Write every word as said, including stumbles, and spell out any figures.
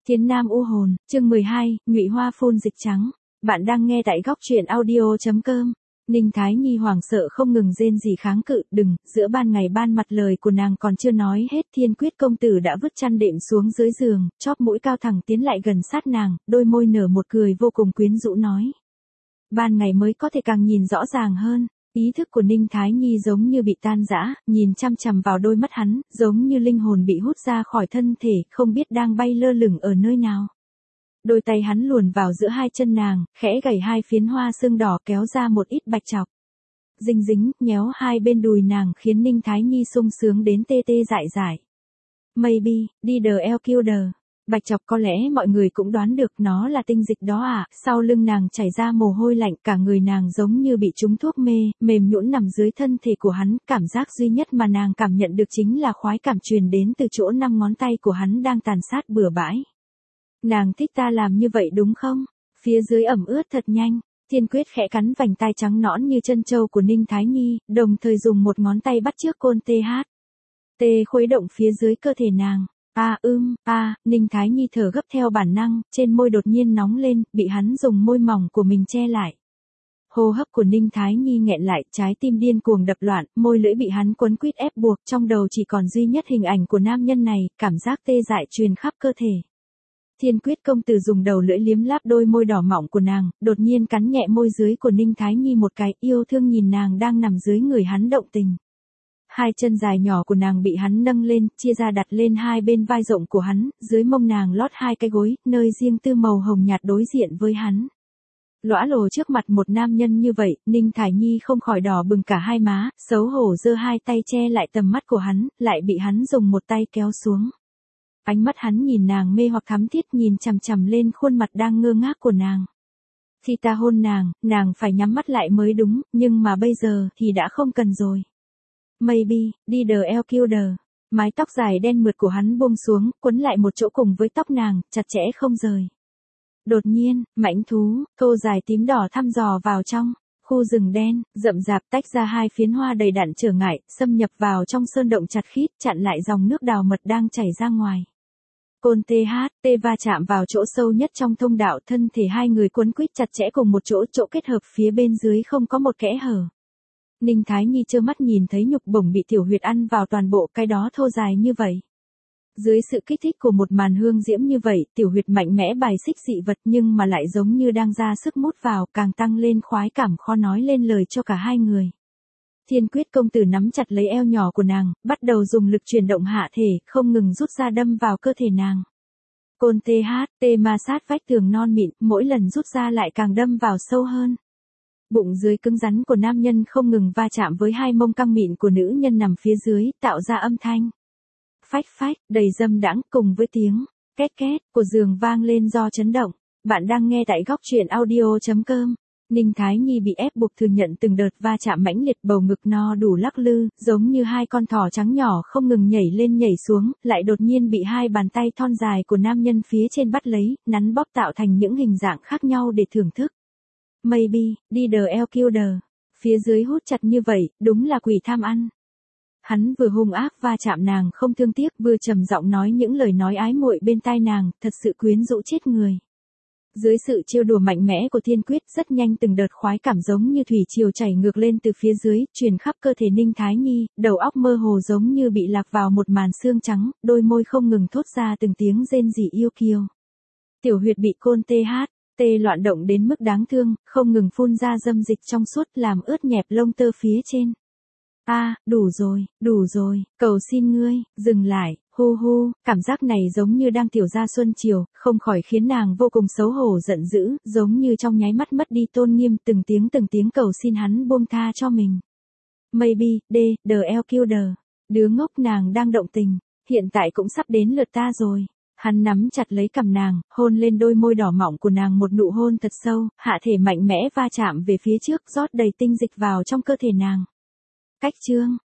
Thiến Nam u hồn, chương mười hai, Nhụy Hoa phun dịch trắng. Bạn đang nghe tại góc truyện audio chấm com. Ninh Thái Nhi hoảng sợ không ngừng rên rỉ kháng cự, đừng, giữa ban ngày ban mặt lời của nàng còn chưa nói hết, Thiên Quyết công tử đã vứt chăn đệm xuống dưới giường, chóp mũi cao thẳng tiến lại gần sát nàng, đôi môi nở một cười vô cùng quyến rũ nói. Ban ngày mới có thể càng nhìn rõ ràng hơn. Ý thức của Ninh Thái Nhi giống như bị tan rã, nhìn chăm chằm vào đôi mắt hắn, giống như linh hồn bị hút ra khỏi thân thể, không biết đang bay lơ lửng ở nơi nào. Đôi tay hắn luồn vào giữa hai chân nàng, khẽ gảy hai phiến hoa sương đỏ kéo ra một ít bạch chọc. Dinh dính, nhéo hai bên đùi nàng khiến Ninh Thái Nhi sung sướng đến tê tê dại dại. Maybe, đi đờ eo kill đờ. Bạch chọc có lẽ mọi người cũng đoán được nó là tinh dịch đó à, sau lưng nàng chảy ra mồ hôi lạnh, cả người nàng giống như bị trúng thuốc mê, mềm nhũn nằm dưới thân thể của hắn, cảm giác duy nhất mà nàng cảm nhận được chính là khoái cảm truyền đến từ chỗ năm ngón tay của hắn đang tàn sát bừa bãi. Nàng thích ta làm như vậy đúng không? Phía dưới ẩm ướt thật nhanh. Thiên Quyết khẽ cắn vành tai trắng nõn như chân trâu của Ninh Thái Nhi, đồng thời dùng một ngón tay bắt chước côn tê hát. Tê khuấy động phía dưới cơ thể nàng. A à, ưm, a, à, Ninh Thái Nhi thở gấp theo bản năng, trên môi đột nhiên nóng lên, bị hắn dùng môi mỏng của mình che lại. Hô hấp của Ninh Thái Nhi nghẹn lại, trái tim điên cuồng đập loạn, môi lưỡi bị hắn quấn quýt ép buộc, trong đầu chỉ còn duy nhất hình ảnh của nam nhân này, cảm giác tê dại truyền khắp cơ thể. Thiên Quyết công tử dùng đầu lưỡi liếm láp đôi môi đỏ mọng của nàng, đột nhiên cắn nhẹ môi dưới của Ninh Thái Nhi một cái, yêu thương nhìn nàng đang nằm dưới người hắn động tình. Hai chân dài nhỏ của nàng bị hắn nâng lên, chia ra đặt lên hai bên vai rộng của hắn, dưới mông nàng lót hai cái gối, nơi riêng tư màu hồng nhạt đối diện với hắn. Lõa lồ trước mặt một nam nhân như vậy, Ninh Thái Nhi không khỏi đỏ bừng cả hai má, xấu hổ giơ hai tay che lại tầm mắt của hắn, lại bị hắn dùng một tay kéo xuống. Ánh mắt hắn nhìn nàng mê hoặc thắm thiết, nhìn chằm chằm lên khuôn mặt đang ngơ ngác của nàng. Khi ta hôn nàng, nàng phải nhắm mắt lại mới đúng, nhưng mà bây giờ thì đã không cần rồi. Maybe, đi đờ eo kill đờ. Mái tóc dài đen mượt của hắn buông xuống, quấn lại một chỗ cùng với tóc nàng, chặt chẽ không rời. Đột nhiên, mãnh thú, thô dài tím đỏ thăm dò vào trong. Khu rừng đen, rậm rạp tách ra hai phiến hoa đầy đặn trở ngại, xâm nhập vào trong sơn động chặt khít, chặn lại dòng nước đào mật đang chảy ra ngoài. Côn tê hát, tê va chạm vào chỗ sâu nhất trong thông đạo, thân thể hai người quấn quýt chặt chẽ cùng một chỗ, chỗ kết hợp phía bên dưới không có một kẽ hở. Ninh Thái Nhi trơ mắt nhìn thấy nhục bổng bị tiểu huyệt ăn vào toàn bộ, cái đó thô dài như vậy. Dưới sự kích thích của một màn hương diễm như vậy, tiểu huyệt mạnh mẽ bài xích dị vật nhưng mà lại giống như đang ra sức mút vào, càng tăng lên khoái cảm khó nói lên lời cho cả hai người. Thiên Quyết công tử nắm chặt lấy eo nhỏ của nàng, bắt đầu dùng lực chuyển động hạ thể, không ngừng rút ra đâm vào cơ thể nàng. Côn tê hát, tê ma sát vách tường non mịn, mỗi lần rút ra lại càng đâm vào sâu hơn. Bụng dưới cứng rắn của nam nhân không ngừng va chạm với hai mông căng mịn của nữ nhân nằm phía dưới, tạo ra âm thanh. Phách phách, đầy dâm đãng, cùng với tiếng két két của giường vang lên do chấn động. Bạn đang nghe tại góc truyện audio chấm com. Ninh Thái Nhi bị ép buộc thừa nhận từng đợt va chạm mãnh liệt, bầu ngực no đủ lắc lư, giống như hai con thỏ trắng nhỏ không ngừng nhảy lên nhảy xuống, lại đột nhiên bị hai bàn tay thon dài của nam nhân phía trên bắt lấy, nắn bóp tạo thành những hình dạng khác nhau để thưởng thức. Maybe, đi đờ eo kill đờ. Phía dưới hút chặt như vậy, đúng là quỷ tham ăn. Hắn vừa hung ác va chạm nàng không thương tiếc, vừa trầm giọng nói những lời nói ái muội bên tai nàng, thật sự quyến rũ chết người. Dưới sự trêu đùa mạnh mẽ của Thiên Quyết, rất nhanh từng đợt khoái cảm giống như thủy triều chảy ngược lên từ phía dưới, truyền khắp cơ thể Ninh Thái Nhi, đầu óc mơ hồ giống như bị lạc vào một màn xương trắng, đôi môi không ngừng thốt ra từng tiếng rên rỉ yêu kiều. Tiểu huyệt bị côn tê hát, tê loạn động đến mức đáng thương, không ngừng phun ra dâm dịch trong suốt làm ướt nhẹp lông tơ phía trên. A, à, đủ rồi, đủ rồi, cầu xin ngươi, dừng lại, hu hu, cảm giác này giống như đang tiểu ra xuân chiều, không khỏi khiến nàng vô cùng xấu hổ giận dữ, giống như trong nháy mắt mất đi tôn nghiêm, từng tiếng từng tiếng cầu xin hắn buông tha cho mình. Maybe, d, đờ eo kill đờ, đứa ngốc, nàng đang động tình, hiện tại cũng sắp đến lượt ta rồi. Hắn nắm chặt lấy cằm nàng, hôn lên đôi môi đỏ mọng của nàng một nụ hôn thật sâu, hạ thể mạnh mẽ va chạm về phía trước, rót đầy tinh dịch vào trong cơ thể nàng. Cách chương,